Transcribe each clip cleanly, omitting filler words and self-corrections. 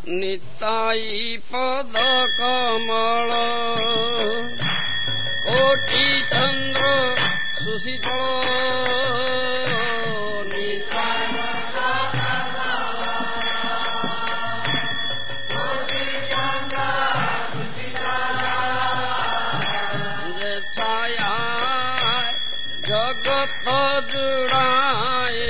निताई पद कमल कोटि चंद्र सुशीतल निताई कोटि चंद्र सुशीतल जे छाया जगत जुड़ाए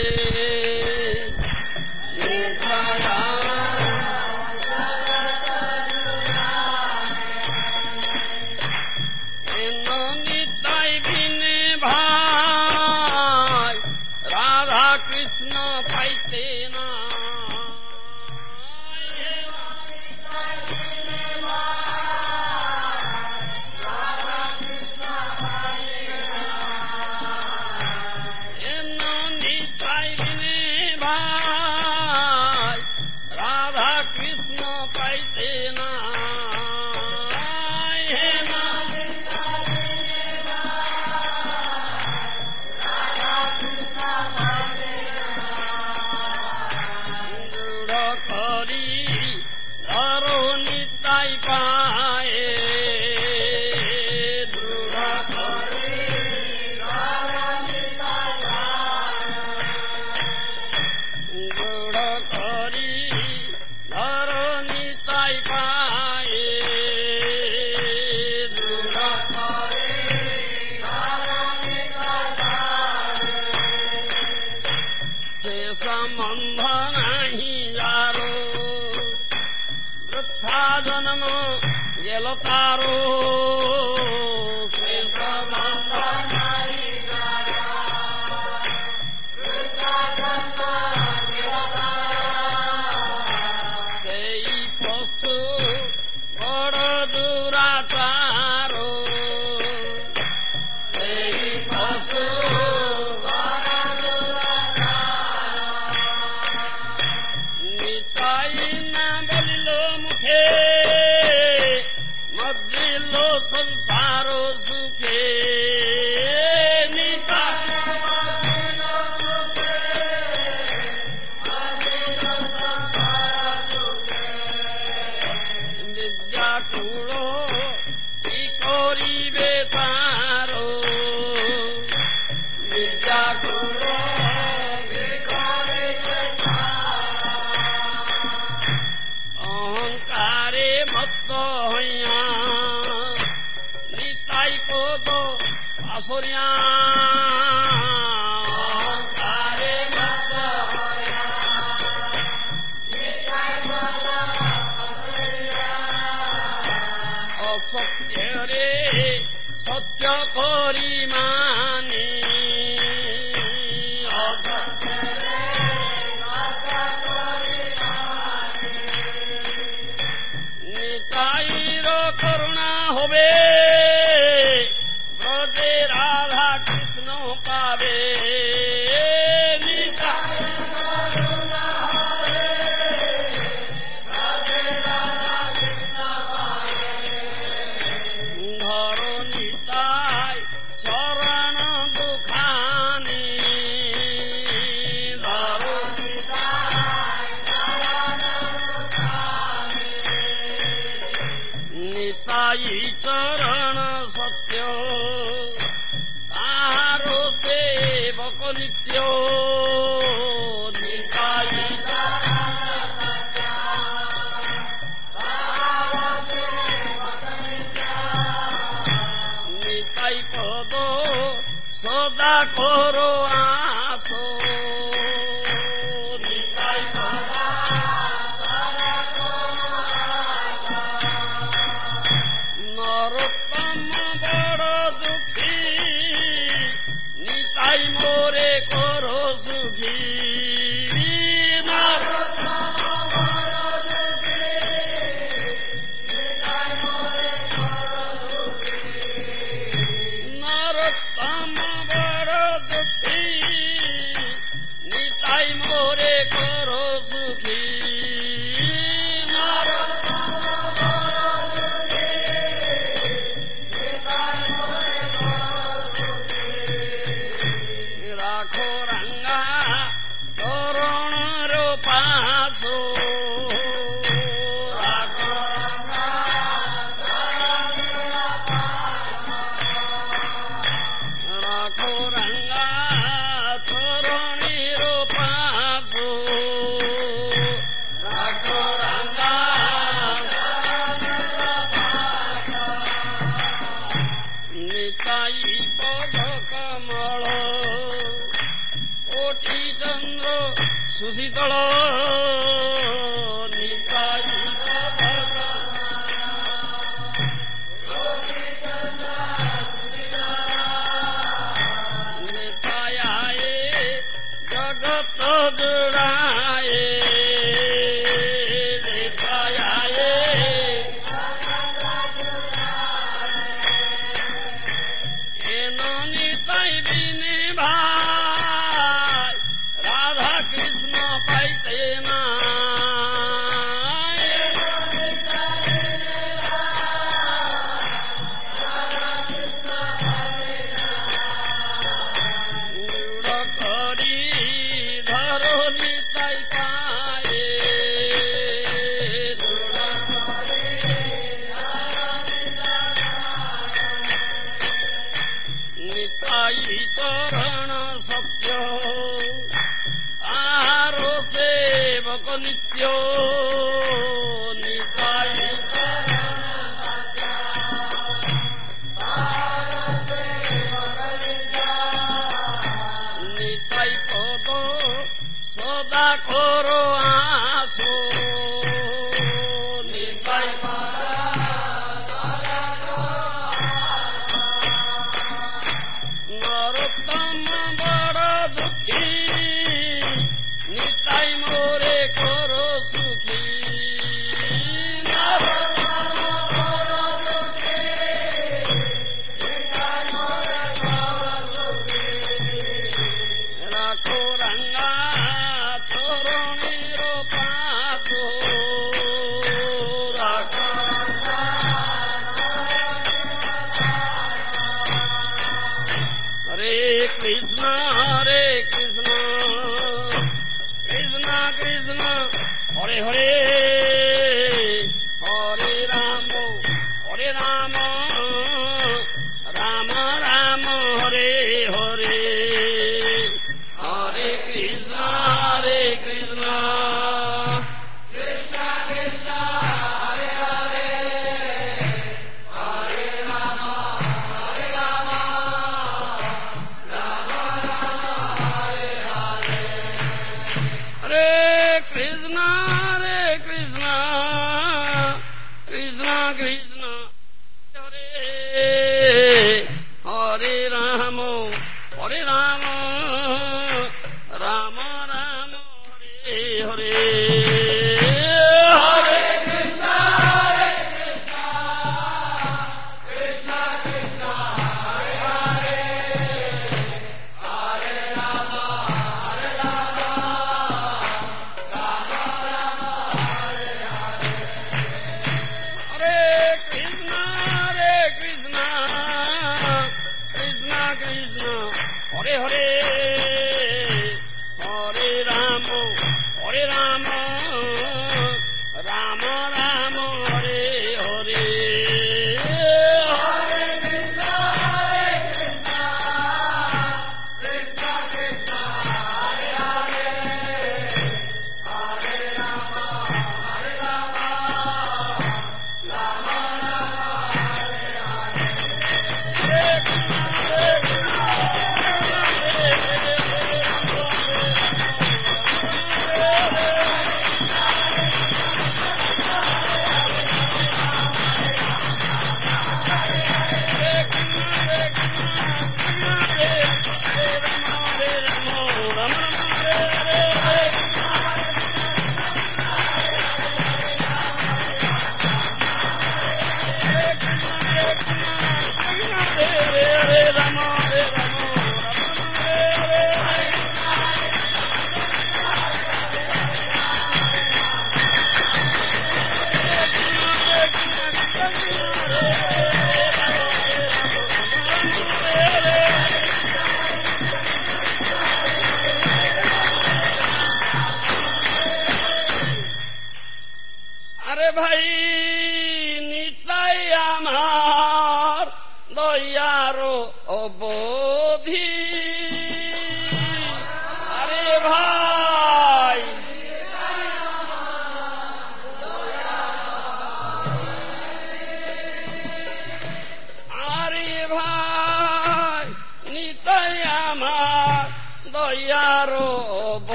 নিতাই পদ কমল কোটি চন্দ্র সুশীতল নিতাই নিতায়ায়ে জগত জুড়ায়ে নিতায়ায়ে এনো নিতাই বিনে ভাই রাধা কৃষ্ণ পাইতে না চরণ সত্য আরো সেবক নিত্য নিতাই নিতাই পদ সদা করো আসো নিতাই নরোত্তম বড় দুঃখী নিতাই মোরে করো সুখী রাখো রঙ্গা চরণের পাদ রাখো হরে কৃষ্ণ কৃষ্ণ কৃষ্ণ হরে হরে হরে রাম রাম রাম হরে হরে হরে কৃষ্ণ কৃষ্ণ কৃষ্ণ কৃষ্ণ হরে হরে হরে রাম হরে কৃষ্ণ কৃষ্ণ কৃষ্ণ হরে হরে রাম রাম রাম হরে হরে হরে কৃষ্ণ কৃষ্ণ কৃষ্ণ হরে হরে হরে রাম হরে কৃষ্ণ কৃষ্ণ কৃষ্ণ হরে হরে হরে রাম রাম রাম হরে হরে হরে কৃষ্ণ কৃষ্ণ কৃষ্ণ হরে হরে হরে রাম রাম আরে ভাই নিতাই আমার দয়ার অবধি আরে ভাই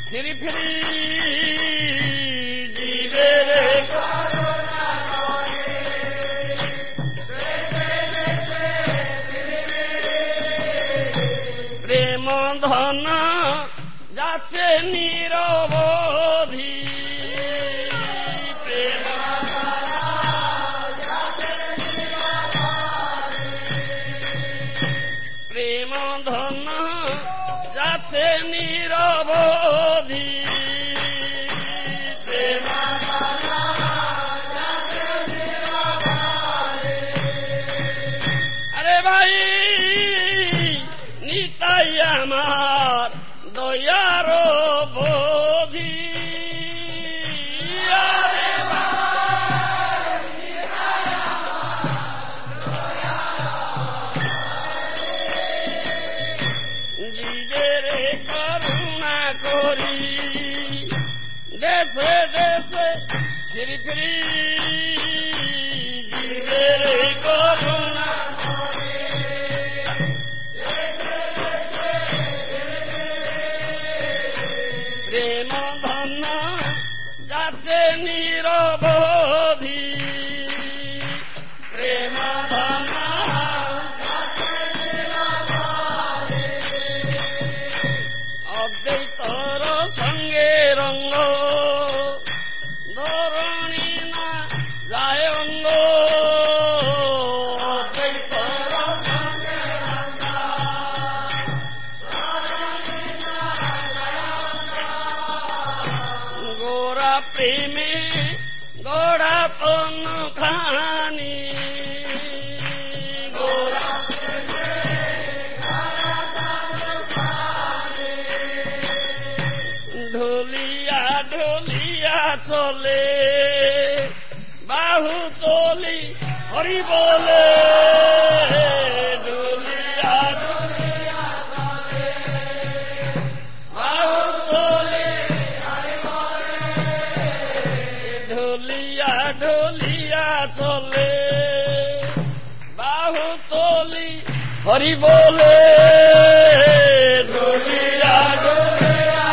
ফিরি ফিরি জীবের প্রেম ধন যাচ্ছে নিরবধি প্রেম ধন যাচ্ছে নিরবধি আরে ভাই নিতাই আমার দয়ার বোধি জীবের করুণা করি দেশে দেশে ফিরি ফিরি জীবের করুণা প্রেম ধন্য যাচ্ছে নিরবধি প্রেম ধন্য অদ্বৈতর সঙ্গে রঙ্গ ধরণী না যায় অঙ্গ অদ্বৈতর সঙ্গে গোরা প্রেমে গোড়া তন খানি গোরা ঢুলিয়া ঢুলিয়া চলে বাহু তলি হরি বলে ঢুলিয়া ঢুলিয়া চলে বাহু তলি ঢুলিয়া ঢুলিয়া চলে বাহু তলি হরি বলে ঢুলিয়া ঢুলিয়া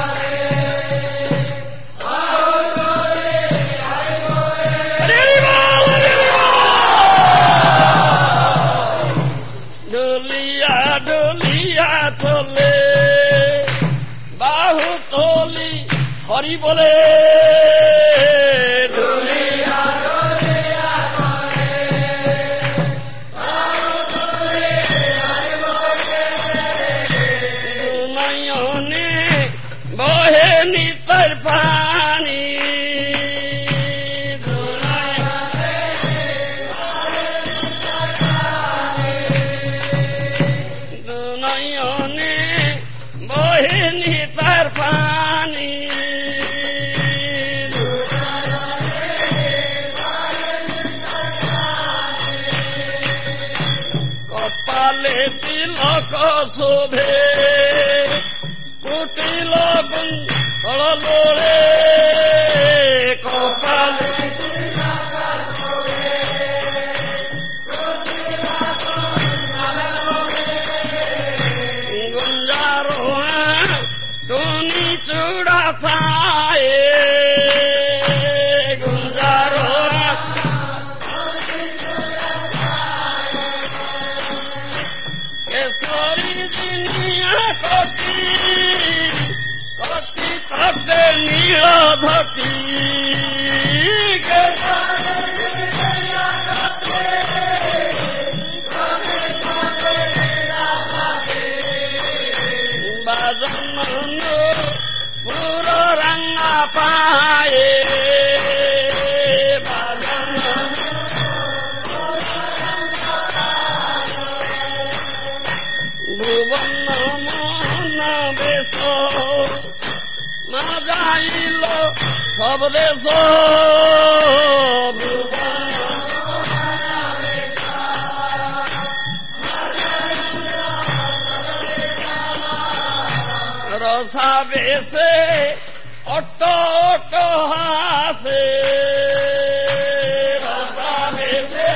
ঢুলিয়া ঢুলিয়া চলে বাহু তলি হরি বলে ঢুলিয়া ঢুলিয়া নয়নে বহে নিতার পানি নয়নে বহে নিতার পানি কপালে তিলক শোভে কুটিল লোড়ে কপালে গুঞ্জারো টুনি চূড়া পায়ে গুঞ্জারো কেশরী দিনিয়া কটি কটি তটে নীল ধতি বাজন পুর রঙ্গা পায়ে বাজন ভুবন মোহন বেশ মা যাইল সব দেশ রসা বেশে অট অট হাসে রসা বেশে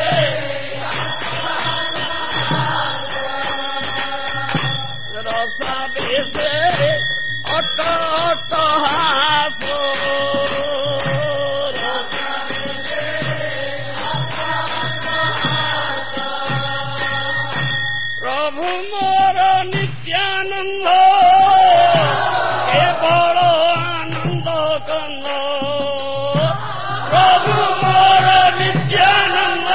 রসা বেশে অট অট কন্দ প্রভু মোর নিত্যানন্দ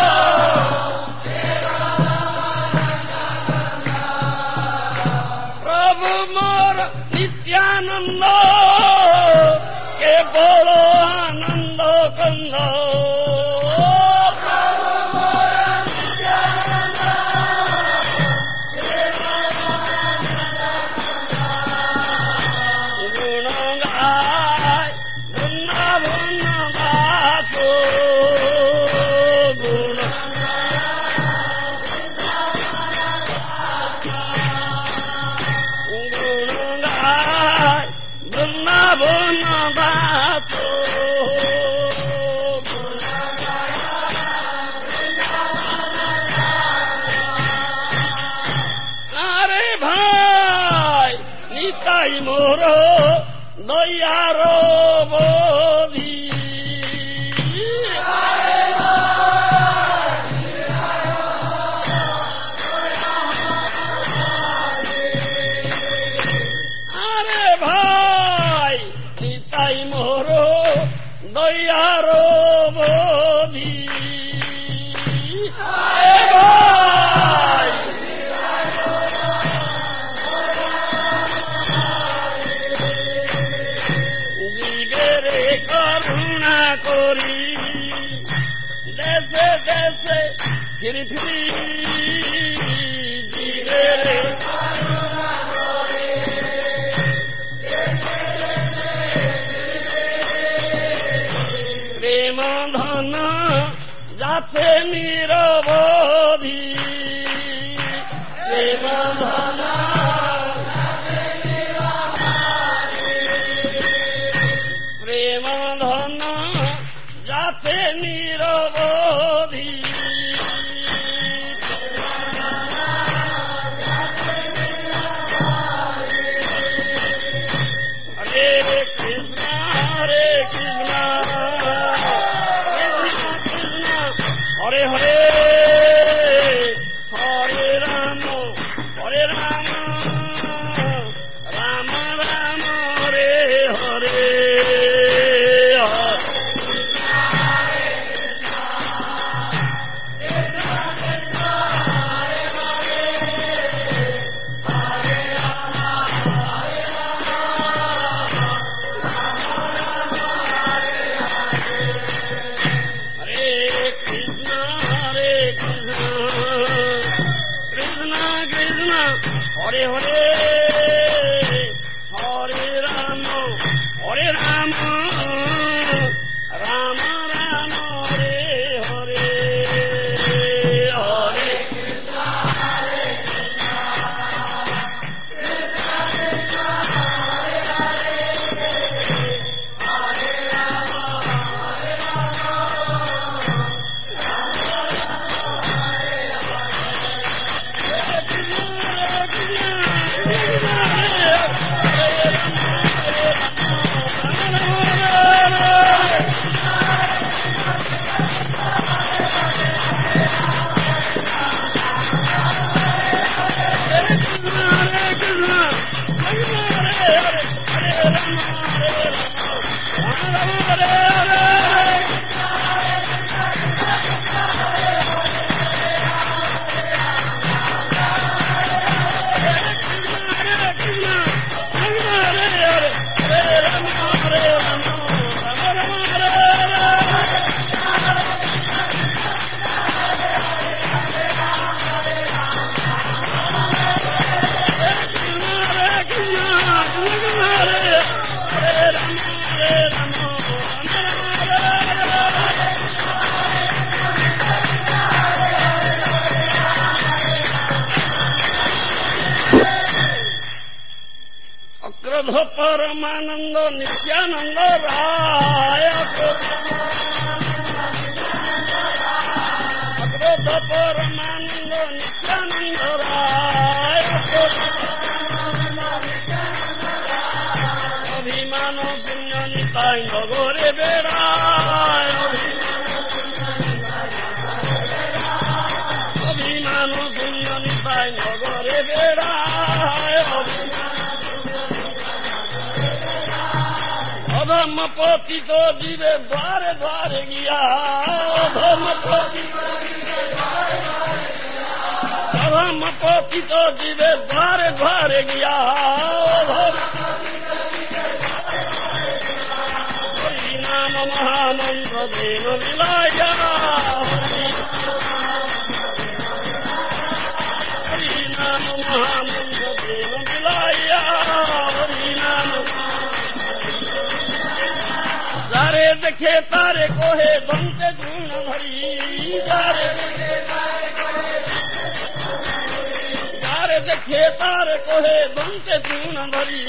প্রভু মোর নিত্যানন্দ কেবল আনন্দ কন্দ মোর দয়ার বধি আরে ভাই নিতাই মোর দয়ার বধি করুণা করি দেশে দেশে ফিরি ফিরি জীবের প্রেম ধন যাচ্ছে নিরবধি প্রেম ধন প্রেম ধন যাচ্ছে নিরবধি হরে কৃষ্ণ হরে কৃষ্ণ কৃষ্ণ হরে হরে হরে রাম রাম রাম হরে হরে হরে হরে হরে রাম রাম রাম হরে হরে হরে কৃষ্ণ হরে কৃষ্ণ কৃষ্ণ কৃষ্ণ হরে হরে হরে রাম অক্রোধ পরমানন্দ নিত্যানন্দ রায় অক্রোধ পরমানন্দ নিত্যানন্দ রায় অভিমান শূন্য নিতাই নগরে বেড়ায় অভিমান শূন্য নিতাই নগরে বেড়ায় धर्मपति तो जीवे द्वारे द्वारे गया धर्मपति तो जीवे द्वारे द्वारे गया हरि नाम महामंत्र देव मिलाया हरि नाम महामंत्र देव मिलाया हरि नाम सारे देखे तारे कोहे दंते गुण भरी सारे देखे तारे कोहे दंते गुण भरी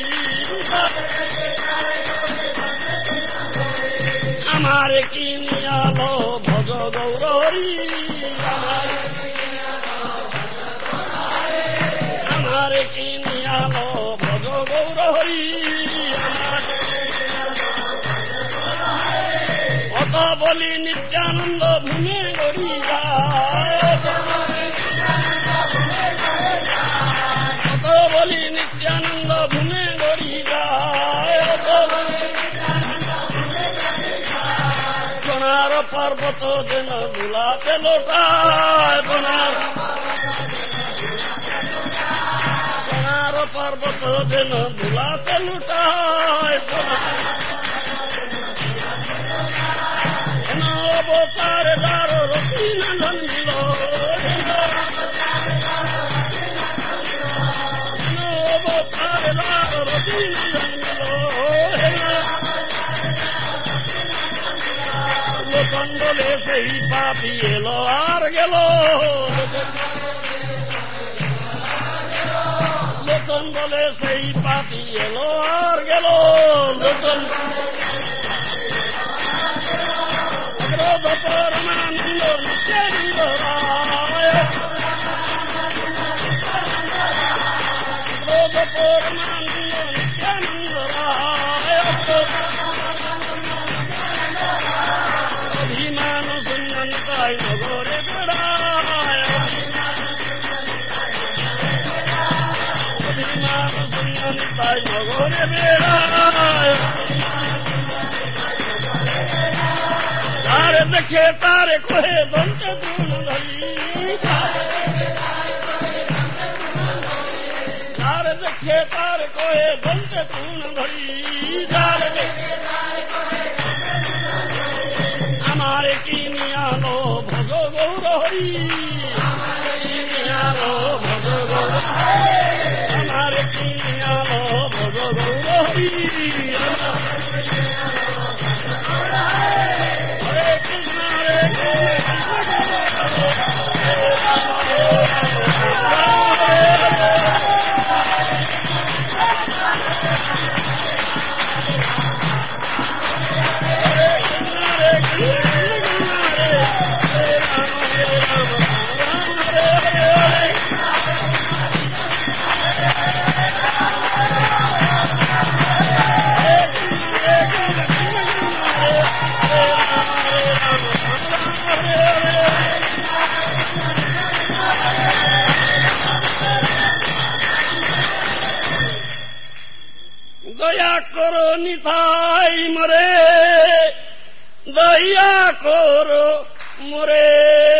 हमारे किनिया लो भज गौरहरी हमारे किनिया लो भज गौरहरी অত বলি নিত্যানন্দ ভূমে গড়ি যায় অত বলি নিত্যানন্দ ভূমে গড়ি যায় সোনার পর্বত যেন দুলাতে লোটায় সোনার পর্বত যেন দুলাতে লুটায় অবতার দার রতিনন্দন মিল অবতার দার রতিনন্দন মিল লোকন বলে সেই পাপি এলো আর গেল লোচন বলে সেই পাপি এলো আর গেল লোচন পরমানন্দ নিত্যানন্দ রায় পরমানন্দ নিত্যানন্দ রায় অভিমান শূন্যন তাই নগরে বেড়ায় অভিমান শূন্যন তাই নগরে বেড়ায় तारे देखे तारे कोहे दंते गुण भरी तारे देखे तारे कोहे दंते गुण भरी तारे हमारे किनिया लो भज गौरहरी किनिया लो भज गौरहरी हमारे किनिया लो भज गौरहरी দয়া করো নিতাই মরে দয়া করো মরে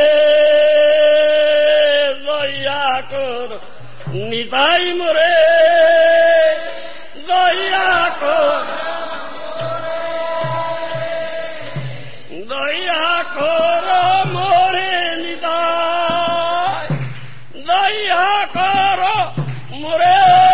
দয়া করো নিতাই মরে দয়া করো মরে নিতাই দয়া করো মরে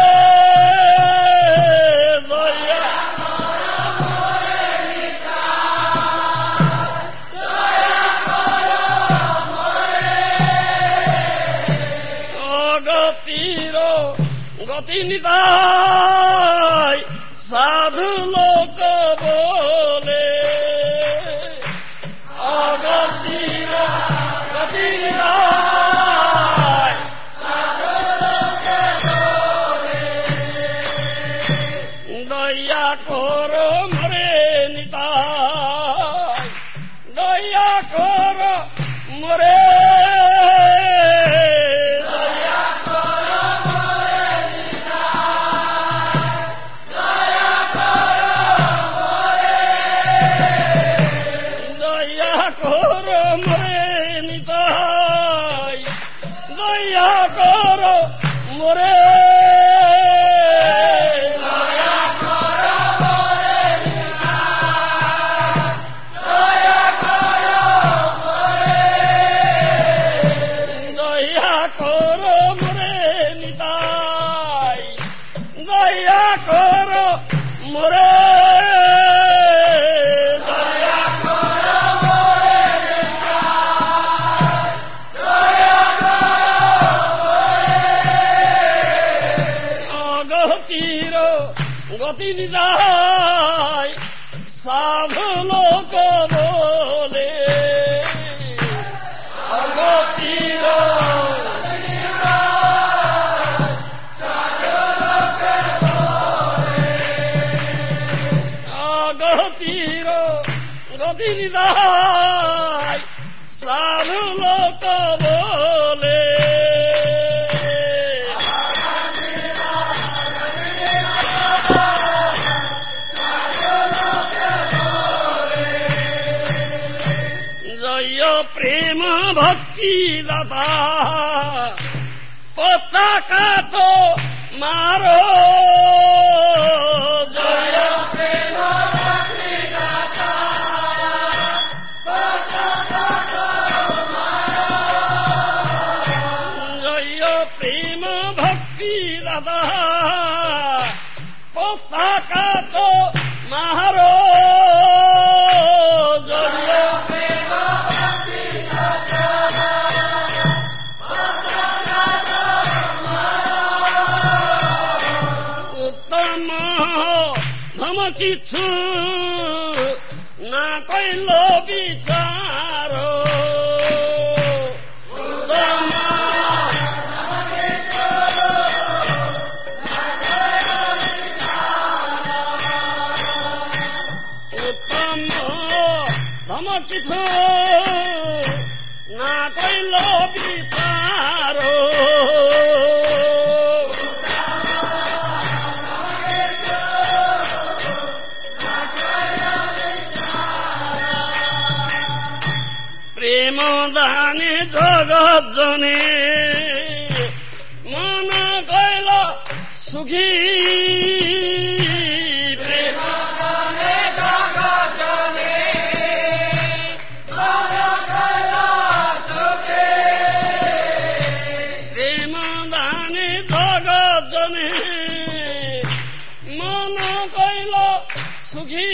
গতি নিতাই সাধু লোক বলে অগতির গতি নিতাই সাধু লোক বলে দয়া করো মরে নিতাই দয়া করো মরে গতি নিদায় সাধু লোক বলে অগতির অগতির গতি নিদায় সাধু লোক বলে প্রেম ভক্তি দাতা পতাকা তো মারো জয় প্রেম ভক্তি দাতা পতাকা তো মারো জয় প্রেম ভক্তি দাতা পতাকা তো মারো কিছু না কইল বিচার উত্তম ধম কিছু না কইল বিচার প্রেম দানে জগৎ জনে মন কইল সুখী প্রেম দানে জগৎ জনে মন কইল সুখী প্রেম দানে জগৎ জনে মন কইল সুখী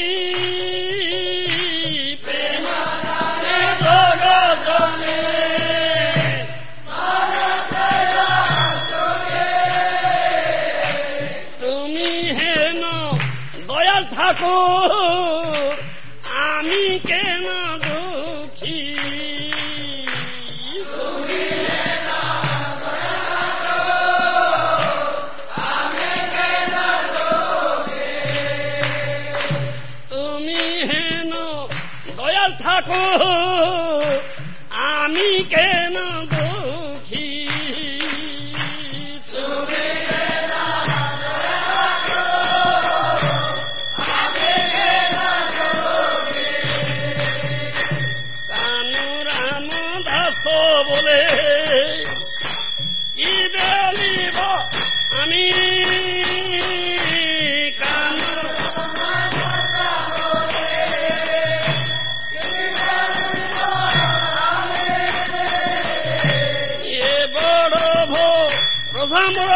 ঠাকুর আমি কেন দুঃখী তুমি হেন দয়াল ঠাকুর আমি কেন দুঃখী বলে কি বলিব আমি এ বড় ভোর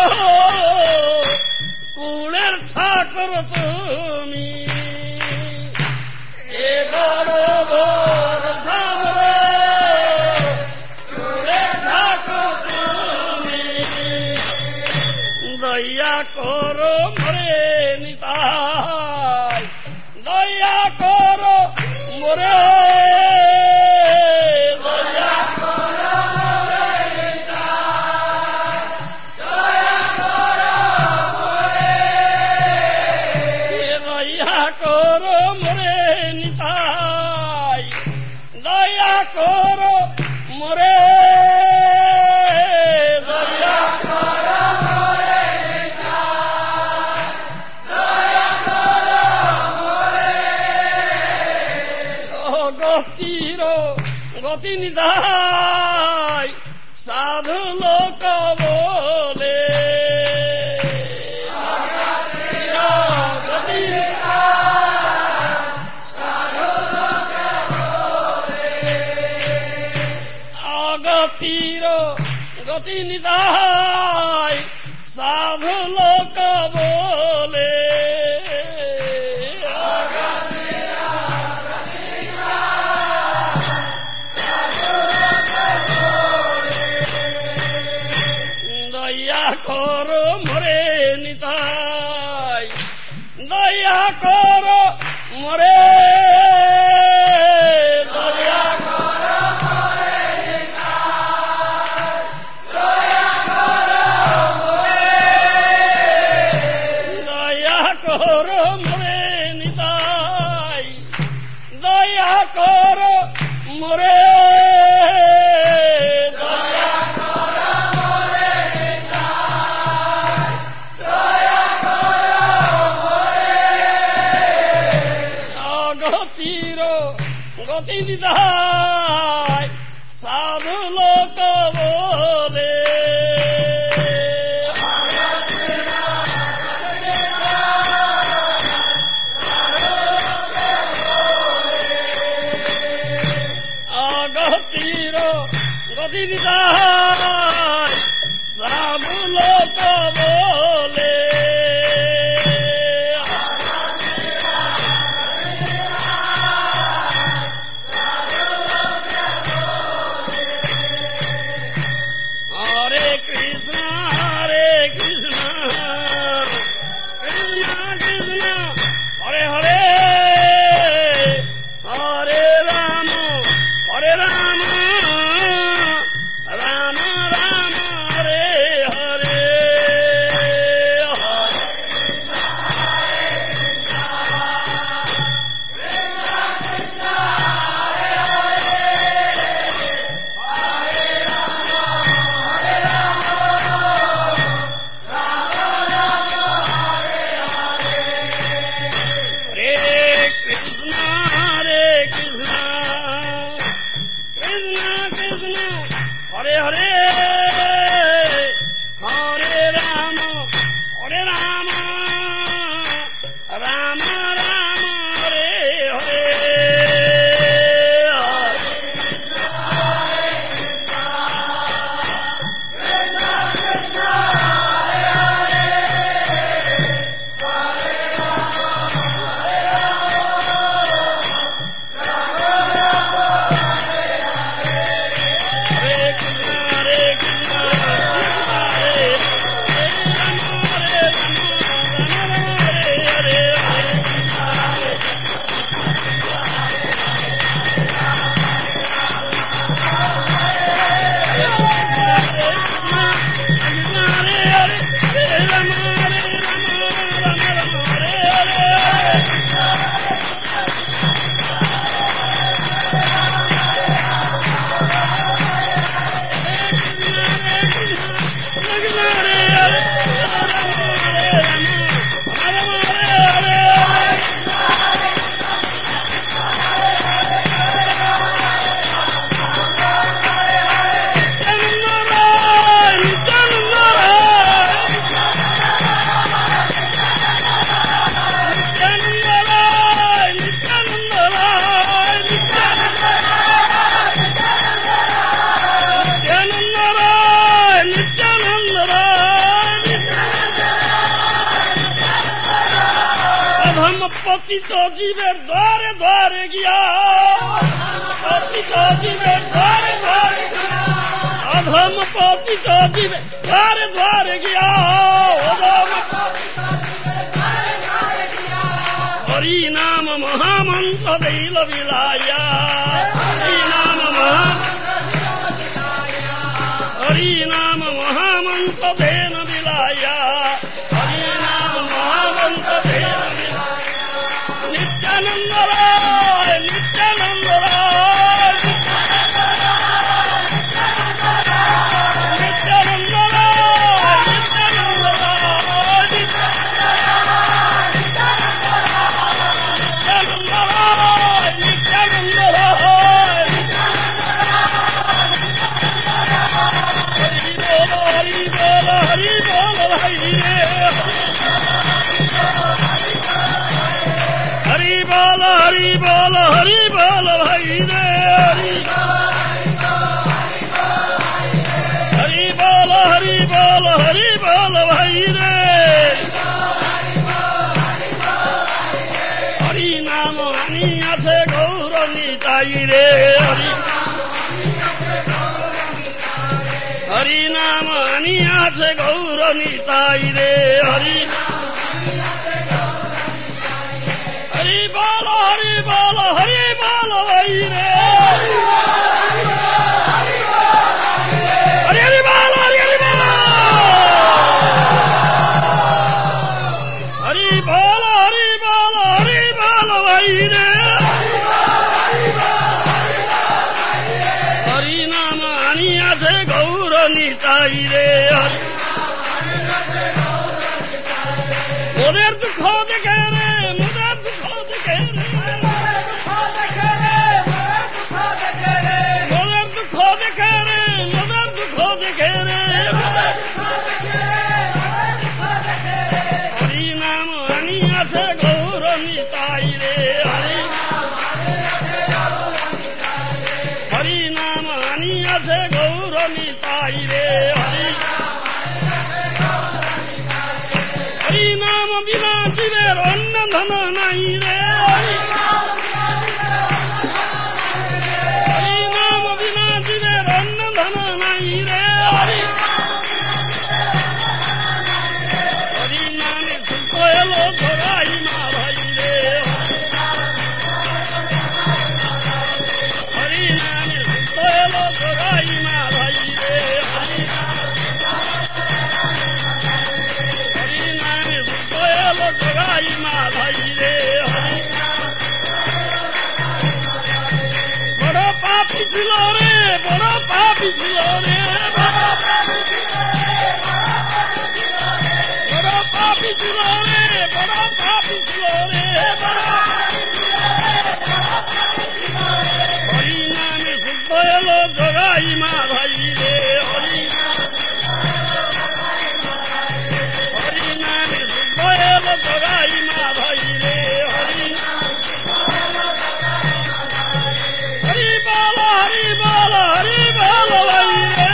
কুলের ঠাকুর তুমি এ বড় ভোর দয়া করো মরে নিতাই দয়া করো মরে দয়া করো মরে নিতাই দয়া করো মরে দয়া করো মরে নিতাই দয়া করো মরে গতি নিদায় সাধু লোক বলে অগতির গতি নিদায় সাধু লোক বলে করো মরে নিতাই দয়া গতির গতি বিদায় সাধু লোক বলে গতির গতি বিদায় সাধু লোক বলে পতিত জীবের দ্বারে দ্বারে গিয়া পতিত জীবের দ্বারে দ্বারে অধম পতিত জীবের দ্বারে দ্বারে গিয়া হরি নাম মহামন্ত্র দিল বিলাইয়া হরি নাম মহামন্ত্র দেন বিলাইয়া হরি নাম মহামন্ত্র দেন নিত্যানন্দ রায় নিত্যানন্দ রায় নিত্যানন্দ রায় নিত্যানন্দ রায় নিত্যানন্দ রায় নিত্যানন্দ রায় হরি বল হরি বল হরি রে हरि बोल हरि बोल हरि बोल भाई रे हरि बोल हरि बोल हरि बोल भाई रे हरि नाम आनी आछे गौर निताई रे हरि नाम आनी आछे गौर निताई रे हरि हरि बोल हरि बोल हरि बोल भाई रे हरि हरि बोल हरि हरि बोल हरि बोल हरि बोल हरि बोल भाई रे हरि नाम आनी आछे गौर निताई रे मोदेर दुख देखे रे मोदेर दुख देखे रे নিতাই রে হরি নাম আনিয়াছে গৌর নিতাই রে হরি নাম বিনা জীবের অন্য ধন নাই রে হরি নাম বিনা জীবের অন্য ধন নাই রে হরি নামে সুখ এলো ধরাই মা ভাই রে হরি নামে সুখ এলো ধরাই মা ভাই রে হরি নামে সুখ এলো ধরাই মা ভাই রে বড় পাপী ছিল রে বড় পাপী ছিল রে বড় পাপী ছিল রে বড় পাপী ছিল রে হরি নামে শুদ্ধ এলো জগাই মা ভাই রে হরি নামে শুদ্ধ এলো জগাই মা ভাই রে হরি বল হরি বল হরি বল ভাই রে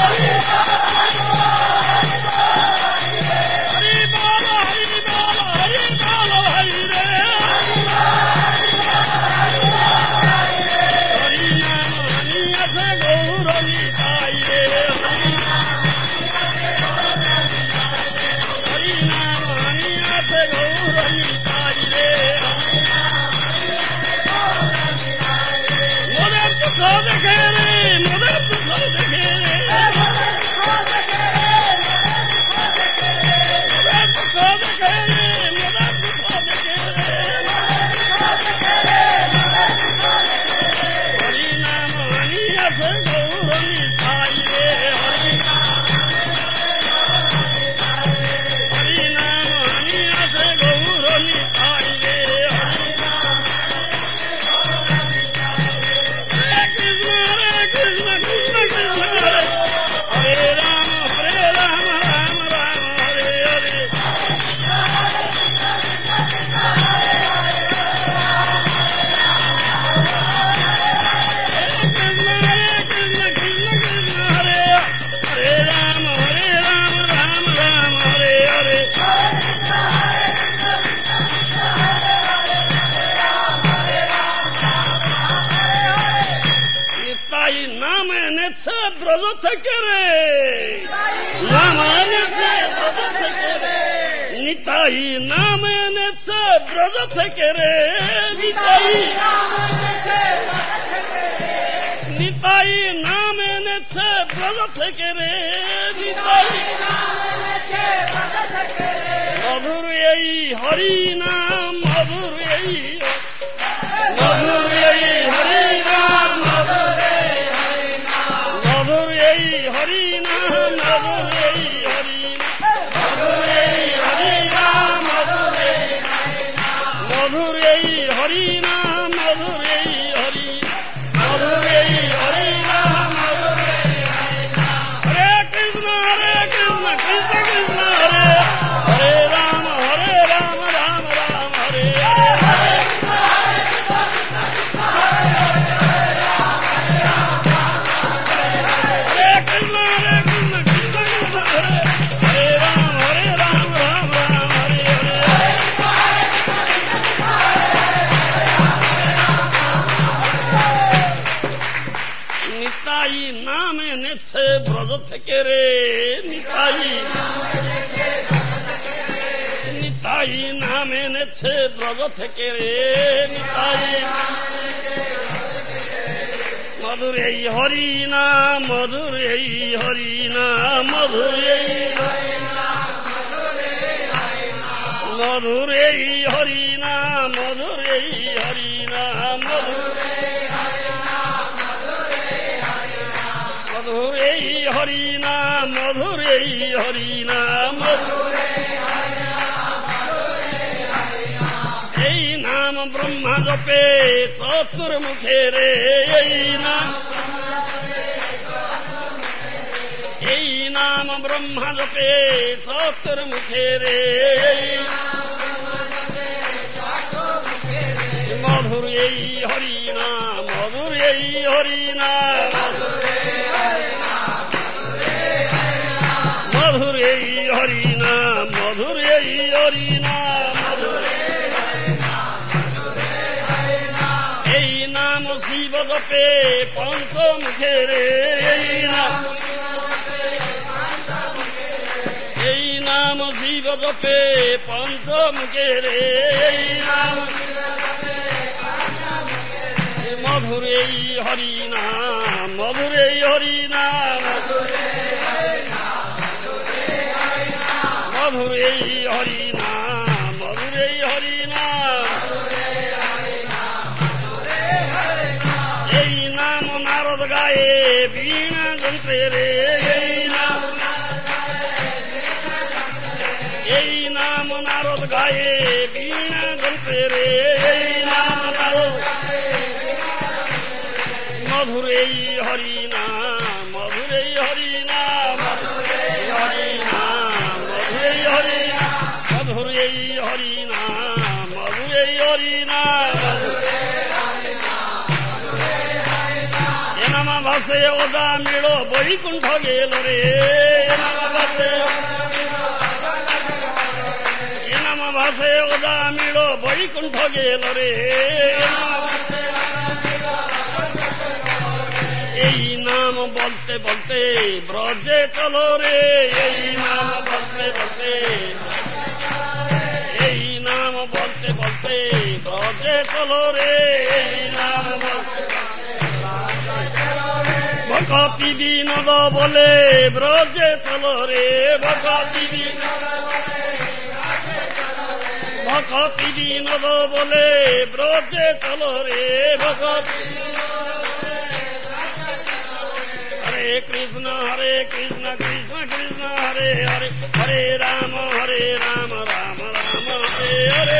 ব্রজ থেকে রে নাম এনেছে ব্রজ থেকে রে নিতাই নাম এনেছে ব্রজ থেকে রে নিতাই নাম এনেছে ব্রজ থেকে রে নিতাই মধুর এই হরি নাম মধুর এই হরি নাম মধুর এই হরি নাম মধুর এই হরি নাম মধুর এই হরি নাম মধুর এই হরি নাম হরে কৃষ্ণ কৃষ্ণ কৃষ্ণ হরে রাম রাম রাম হরে নিতাই নাম এনেছে ব্রজ থেকে রে নিতাই নাম এনেছে ব্রজ থেকে রে নিতাই মধুর এই হরি নাম মধুর এই হরি নাম মধুর এই হরি নাম মধুর এই হরি নাম মধুর এই হরি নাম মধুর এই হরি নাম এই নাম ব্রহ্মা জপে চতুর্মুখে রে এই নাম ব্রহ্মা জপে চতুর্মুখে রে মধুর এই হরিনাম মধুর এই হরিনাম মধুর এই হরিনাম মধুর এই হরিনাম এই নাম শিব জপে পঞ্চমুখে রে এই নাম শিব জপে পঞ্চমুখে রে এই নাম মধুর এই হরিনাম মধুর এই হরিনাম মধুর এই হরিনাম মধুর এই হরিনাম এই নাম নারদ গায়ে বীণা যন্ত্রে রে এই নাম নারদ গায়ে বীণা যন্ত্রে রে এই নাম নারদ মধুর এই হরিনাম মধুর এই হরিনাম মধুর এই হরিনাম মধুর এই হরিনাম মধুর এই হরিনাম এ নাম ভাসে ওদা মিড় বৈকুণ্ঠ গেল রে এ নাম ভাসে ওদা মিড় বৈকুণ্ঠ গেল রে এই নাম বলতে বলতে ব্রজে চলো রে এই নাম বলতে বলতে এই নাম বলতে বলতে ব্রজে চলো রে এই নাম বলতে ভকতি বিনোদ বলে ব্রজে চলো রে ভকতি বিনোদ বলে ব্রজে চলো রে ভকতি হরে কৃষ্ণ কৃষ্ণ কৃষ্ণ হরে হরে হরে রাম রাম রাম হরে হরে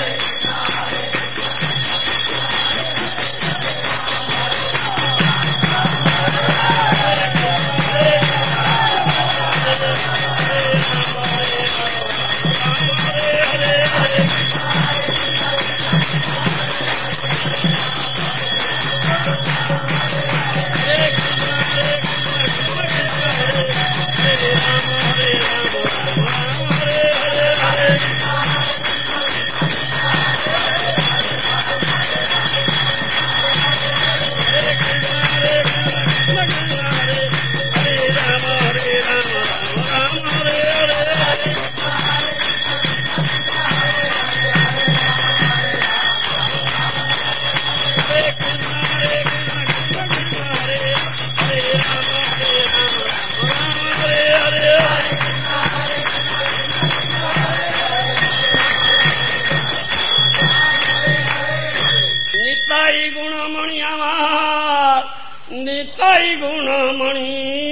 নিতাই গুণমণি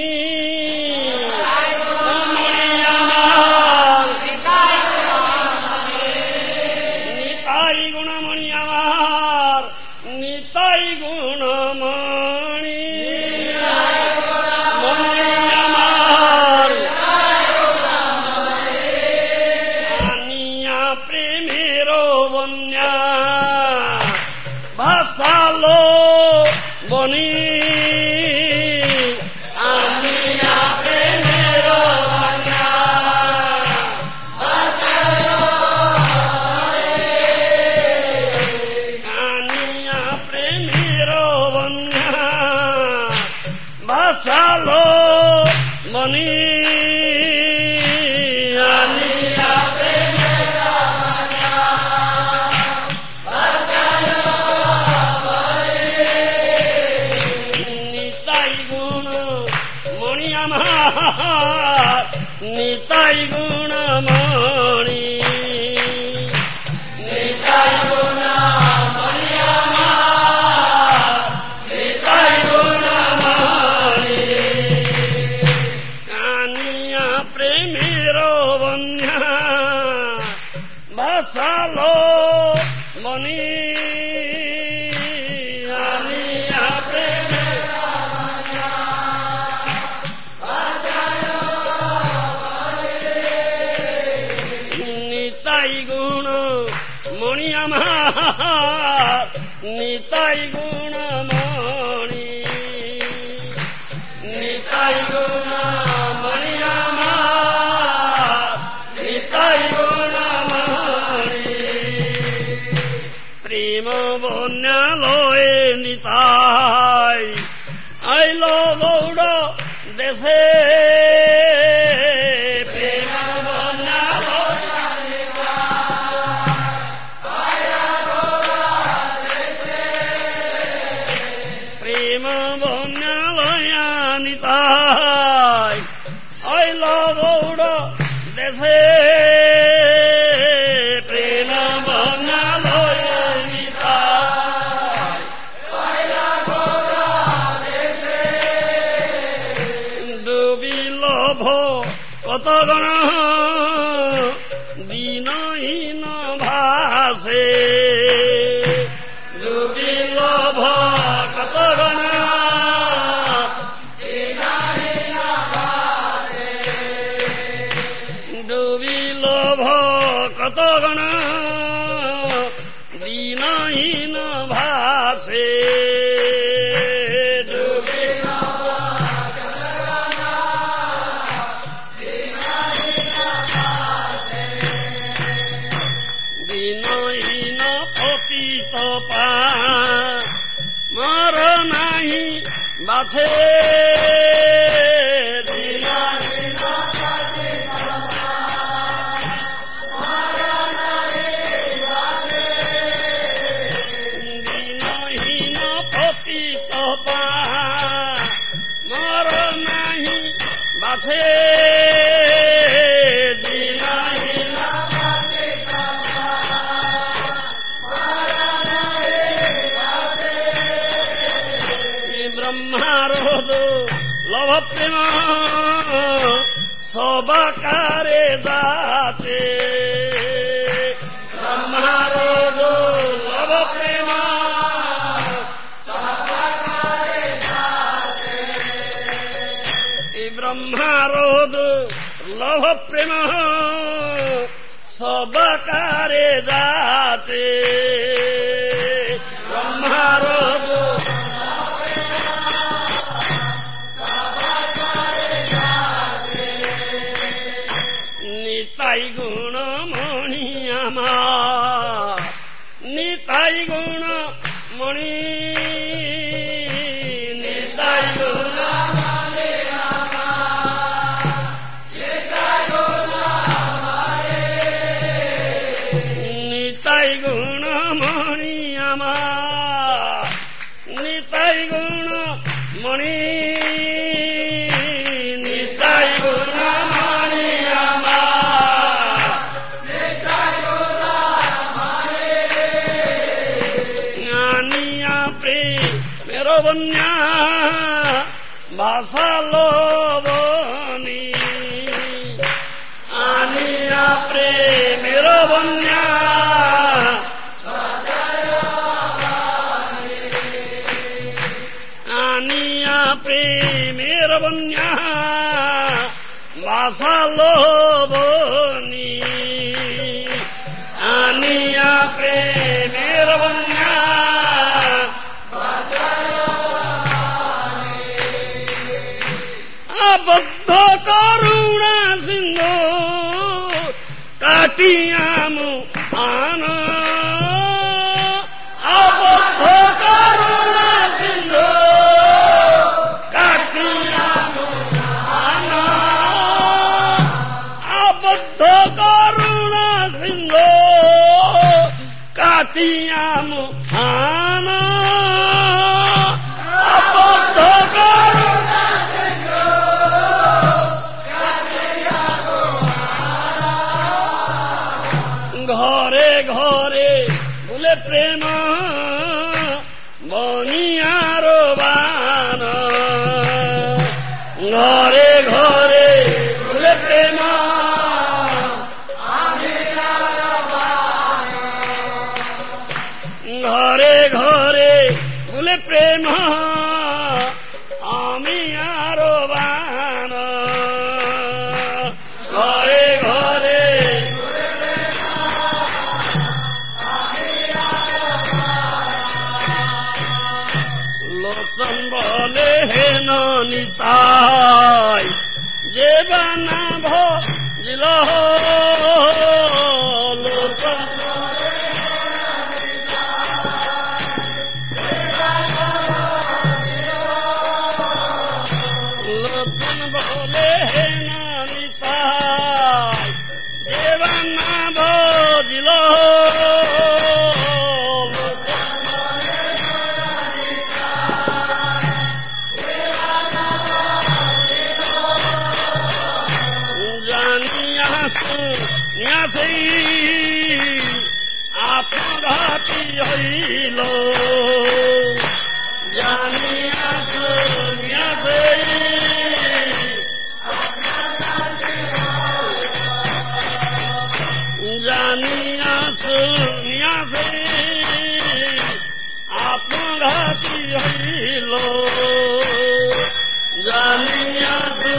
নিতাই গুণমণি আমার নিতাই গুণমণি আমার আনিয়া প্রেমের বন্যা ভাসালো বনি ভাসালো মনি আনিয়া নিতাই গুণ মণি আমার নিতাই গুণ মণি নিতাই গুণ মণি আমার নিতাই গুণ মণি আনিয়া প্রেমের বন্যা ভাসালো মনি আনিয়া প্রেমের নিতাই গুণ মণি আমার নিতাই গুণমণি নিতাই গুণমণি আমার নিতাই গুণমণি প্রেম বন্যালয়ে নিতাই আইল গৌড় দেশে প্রেম বন্যালয়ে প্রেম বন্যালয়া নিতাই আইল গৌড় দেশে প্রেম বন্যালয়ে নিতাই আইল গৌড় দেশে ডুবিল কত গণ দিনহীন ভাসে ডুবিল কত গণ দিনহীন ভাসে ডুবিল কত গণ দিনহীন ভাসে দিনহীন পতিত মর নাহি বাছে দিনহীন পতিত মর নাহি বাছে দিনহীন ব্রহ্মারোধ লভ প্রেম সবাকারে যাচে ব্রহ্মারোধ লভ প্রেম সবাকারে যাচে ব্রহ্মারোধ লভ প্রেম সবাকারে যাচে ব্রহ্মারোধ নিতাই গুণমণি আমার নিতাই গুণমণি নিতাই গুণমণি আমার নিতাই গুণমণি নিতাই গুণমণি আমার নিতাই গুণমণি নিতাই গুণমণি প্রেমের বন্যা ভাসালো বনি আনিয়া প্রেমের বন্যা আনিয়া প্রেমের বন্যা ভাসালো বনি আনিয়া প্রেমের বন্যা আবদ্ধ করুণা সিন্ধু কাটিয়ামু আন আবদ্ধ করুণা সিন্ধু কাটিয়ামু আন আবদ্ধ করুণা সিন্ধু কাটিয়ামু আন আবদ্ধ করুণা ঘরে ঘরে বলে প্রেম বনিয়ার বান ঘরে ঘরে বলে প্রেম ঘরে ঘরে বলে প্রেম আমি আর বান ঘরে ঘরে निताय जेबाना भजिल लोचन बोले निताय जेबाना भजिल आपघाती हईल जानिया सुनिया जानिया सुनिया आपघाती हईल जानिया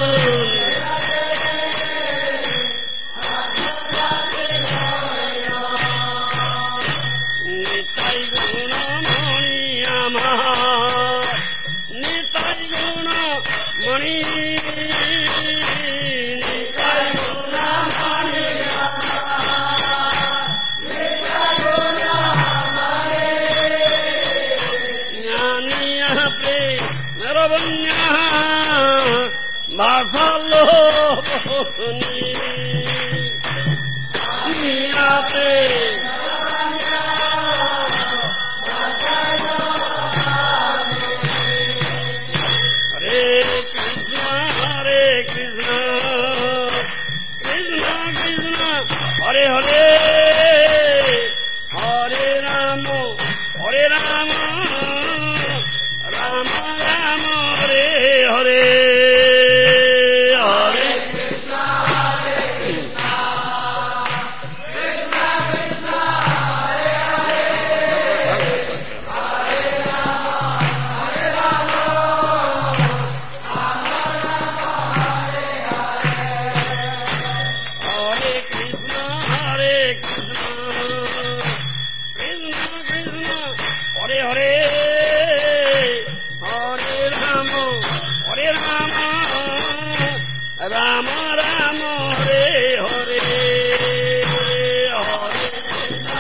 भाषालो नियाते हरे कृष्ण कृष्ण कृष्ण हरे हरे हरे राम राम राम हरे हरे राम राम हरे हरे हरे कृष्ण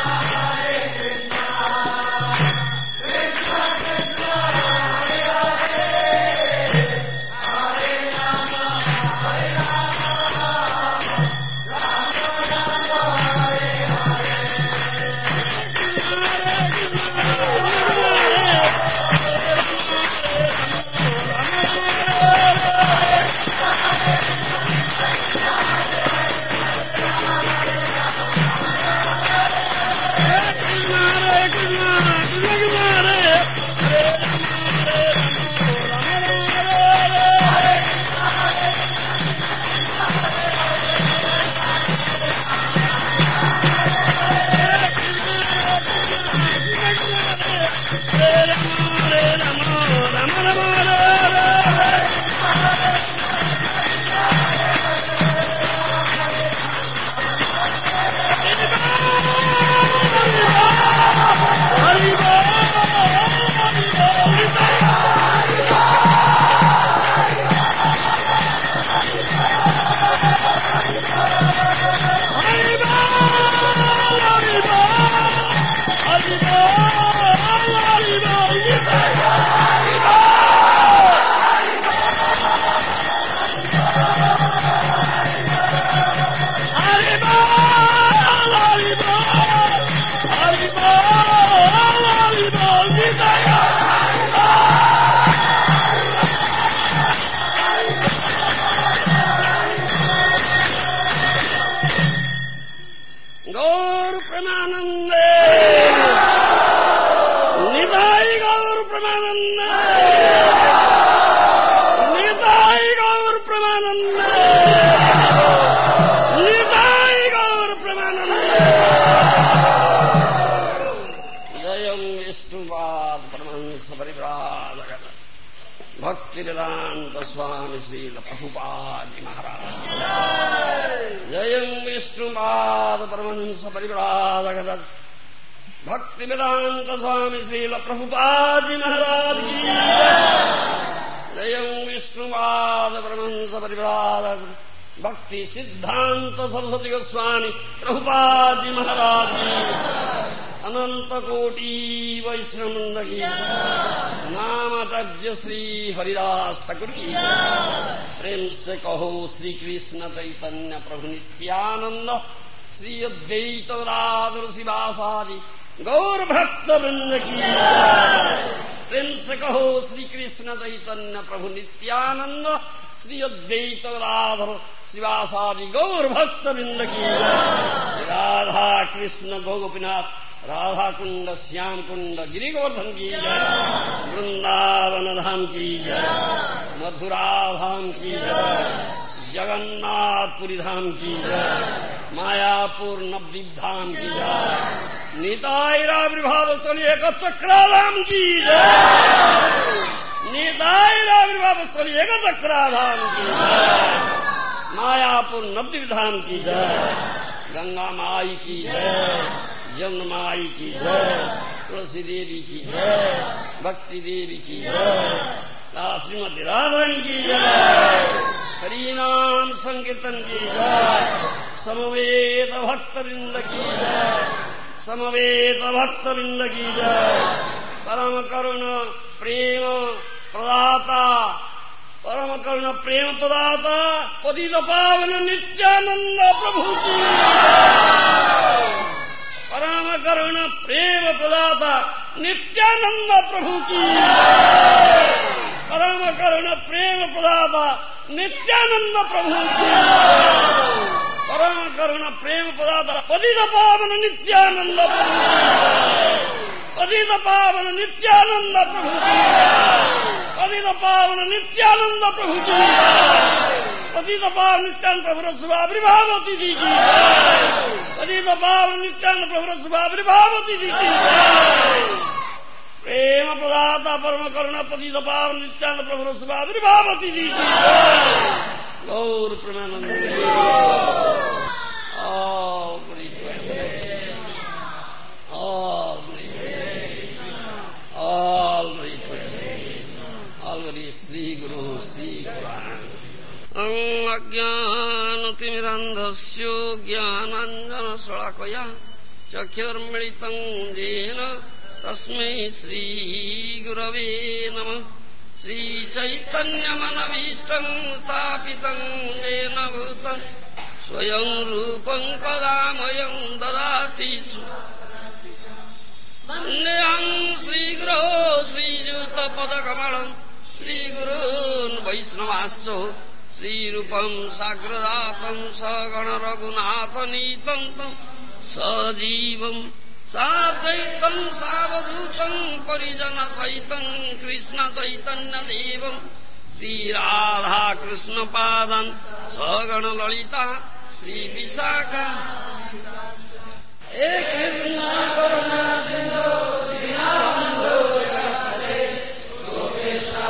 कृष्ण कृष्ण हरे हरे हरे राम राम राम हरे हरे गौर प्रेमानंदे निताई गौर प्रेमानंदे निताई गौर प्रेमानंदे निताई गौर प्रेमानंदे जयं विष्णुपाद परमहंस परिव्राजक भक्ति वेदांत स्वामी श्रील प्रभुपाद महाराज जयं विष्णुपाद परमहंस परिव्राजक भक्ति वेदांत स्वामी श्रील प्रभुपाद महाराज की जयं विष्णुपाद परमहंस परिव्राज भक्ति सिद्धांत सरस्वती गोस्वामी प्रभुपाद जी महाराज जी अनंत कोटि वैष्णववृंद की नामाचार्य श्री हरिदास ठाकुर की प्रेम से कहो श्री कृष्ण चैतन्य प्रभु नित्यानंद श्री अद्वैत गदाधर शिवासादि गौर भक्त वृंद की प्रेम से कहो श्री कृष्ण चैतन्य प्रभु नित्यानंद श्री अद्वैत गदाधर शिवासादि गौर भक्त वृंद की राधा कृष्ण गोपीनाथ राधा कुंड श्याम कुंड गिरि गोवर्धन की जय वृंदावन धाम की जय मथुरा धाम की जय जगन्नाथपुरी धाम की जय मायापुर नवद्वीप धाम की जय निताई राविर्भाव स्थली एक चक्राधाम की जय निताई राविर्भाव स्थली एक चक्राधाम की जय मायापुर नवद्वीप धाम की जय गंगा माई की जय जमुना माई की जय तुलसी देवी की जय भक्ति देवी की जय श्रीमती राधारानी की जय हरिनाम संकीर्तन की जय समवेत भक्तवृंद की जय समवेत भक्तवृंद की जय परम करुण प्रेम प्रदाता परम करुण प्रेम प्रदाता पतित पावन नित्यानंद प्रभु की परम करुण प्रेम प्रदाता नित्यानंद प्रभु की परम करुण प्रेम प्रदाता नित्यानंद प्रभु की परम करुण प्रेम प्रदाता पतित पावन नित्यानंद प्रभु पतित पावन नित्यानंद प्रभु की पतित पावन नित्यानंद प्रभु की पतित पावन नित्यानंद प्रभु रसभावती जी की पतित पावन नित्यानंद प्रभु रसभावती जी की प्रेम प्रदाता परम करुण पतित पावन नित्यानंद प्रभु रसभावती जी की गौर प्रेमानंद श्री गुरु श्री अज्ञानतिमिरन्धस्य ज्ञानाञ्जनशलाकया चक्षुर्मिलितं येन तस्मै श्रीगुरवे नमः श्रीचैतन्यमनभीष्टं स्थापितं येन भूतं स्वयं रूपं कदामयं ददाति वन्देऽहं श्रीगुरो श्रीयुतपदकमलम् श्रीगुरून् वैष्णवांश्च श्रीरूपं साग्रजातं सगण रघुनाथनीतं सजीवं साद्वैतं सावधूतं परिजनसहितं कृष्णचैतन्यदेवं श्रीराधाकृष्णपादान् सगण ललिता श्रीविशाखा हे कृष्ण करुणा सिन्धु दीनबन्धो जगत्पते गोपेशा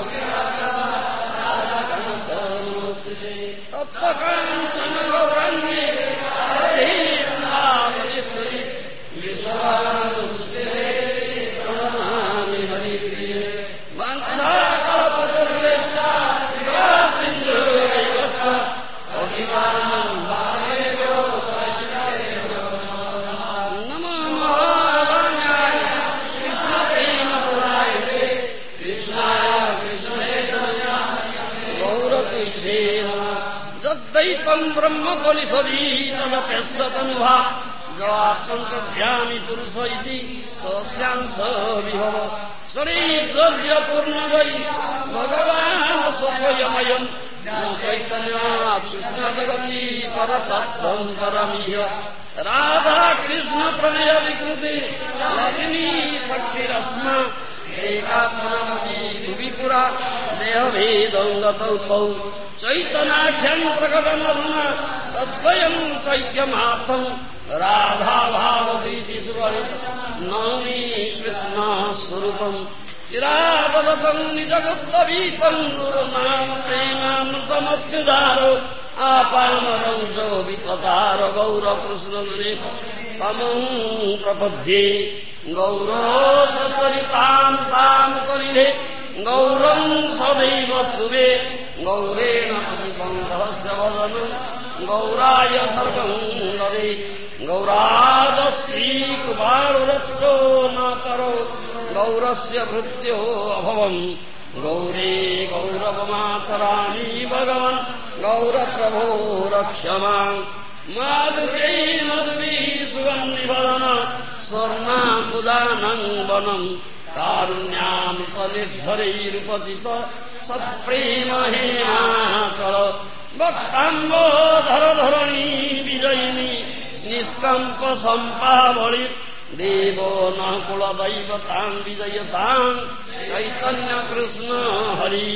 तत्त्वकाञ्चन गौरङ्गे हरे वृन्दावनेश्वरि विश्वनाथसुते प्रणमामि हरिप्रिये वंशाकल्पतरुश्च कृपा सिन्धुरेव पतितानां पावनेभ्यो वैष्णवेभ्यो नमो महाराजाय कृष्णप्रेमप्रदायते कृष्णाय कृष्णचैतन्याय गौरतुल्ये तद्दैतं ब्रह्म कलिसरी तदप्यस्तनुभा जात्मन्त्रभ्यामि पुरुष इति तस्यांश विभव शरीरपूर्णगै भगवान् स्वयमयम् चैतन्यात् कृष्णजगति परतत्त्वं परमिह राधा कृष्ण प्रणय विकृति लग्नी शक्तिरस्मा एकात्मनामपि भुवि पुरा देहभेदं गतौ तौ चैतनाख्यं प्रकटमधुना तद्वयं चैक्यमार्थं राधाभावतीति सुवरि नौमि कृष्णस्वरूपं चिरादतं निजगुप्तवीतं गुरुनाम प्रेमामृतमत्युदारो आपामरं च विततार गौरकृष्णनुरे तमं प्रपद्ये गौरो सचरितां तां कलिले गौरं सदैव गौरे गौरेण पतितं रहस्यवदनं गौराय सर्वं ददे गौरादश्रीकृपाणुरत्रो न करो गौरस्य भृत्यो अभवम् गौरे गौरवमाचरामि भगवन् गौरप्रभो रक्ष माम् माधुर्यै मधुभिः सुगन्धिवदन स्वर्णाम्बुदानं वनम् कारुण्यामृतनिर्झरैरुपचित सत्प्रेम हेमाचल भक्ताम्बोधरधरणी विजयिनी निष्कम्प सम्पावळि देवो नः कुलदैवताम् विजयताम् चैतन्य कृष्ण हरि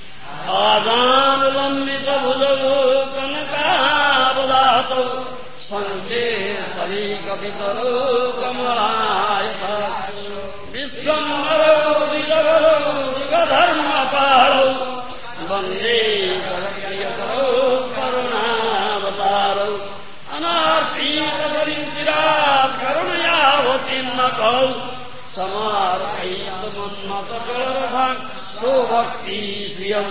आजानुलम्बितभुजगो कनकावदातौ सञ्चेतनैकपितरो कमलायताक्षो विश्वम्भरो द्विजगरो युगधर्मपालौ वन्दे जगत्प्रियकरो करुणावतारौ अनार्पीतपरिचिरात् करुणयावतीर्न कलौ समार्पयितुमन्मतकलरसाम् सोभक्ति श्रियम्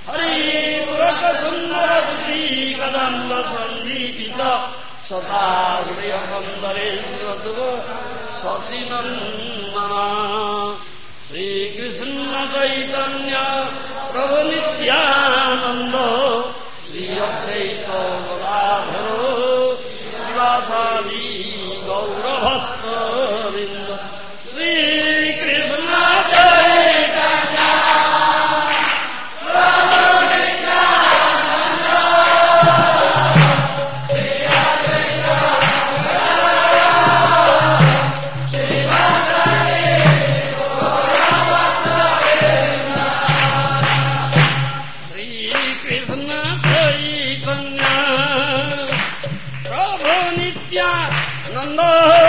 हरिपुरकसुन्दरश्रीकदम्ब सन्दीपित सदा हृदयकन्दरेन्द्रतुव शशिनन्दना श्रीकृष्ण चैतन्य प्रभु नित्यानन्द श्री अद्वैत गदाधरो श्रीवासादि गौरभक्तवृन्द श्रीकृष्ण नंद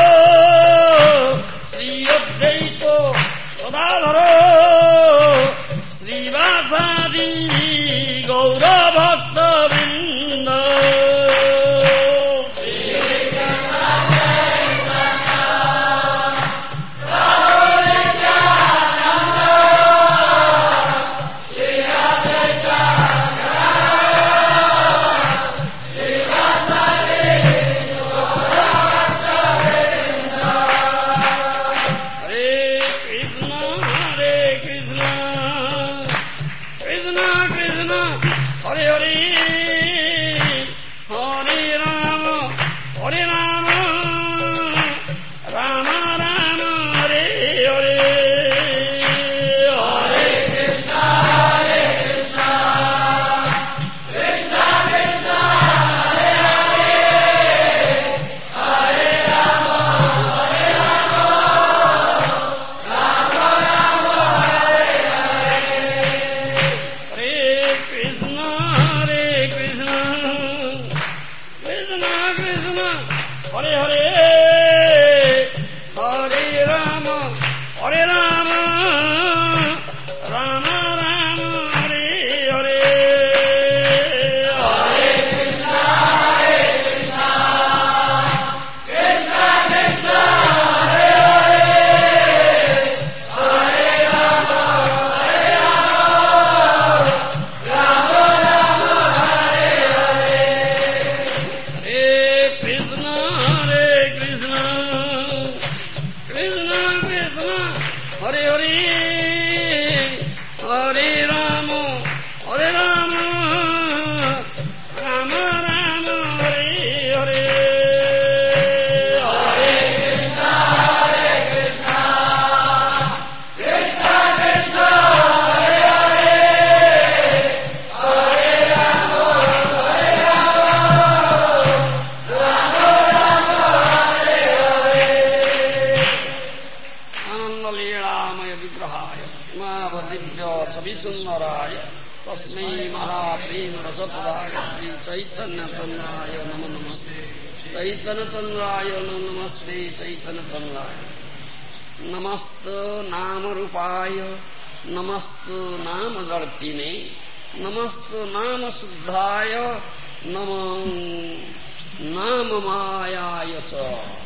श्री अद्वैत गदाधरो श्रीवासादि गौरभक्तवृन्द चैतन्यचंद्राय नमस्ते चैतन्यचंद्राय नमस्त नाम रूपाय नमस्त नाम दर्पिने नमस्त नाम शुद्धाय नमो नाम मायाय च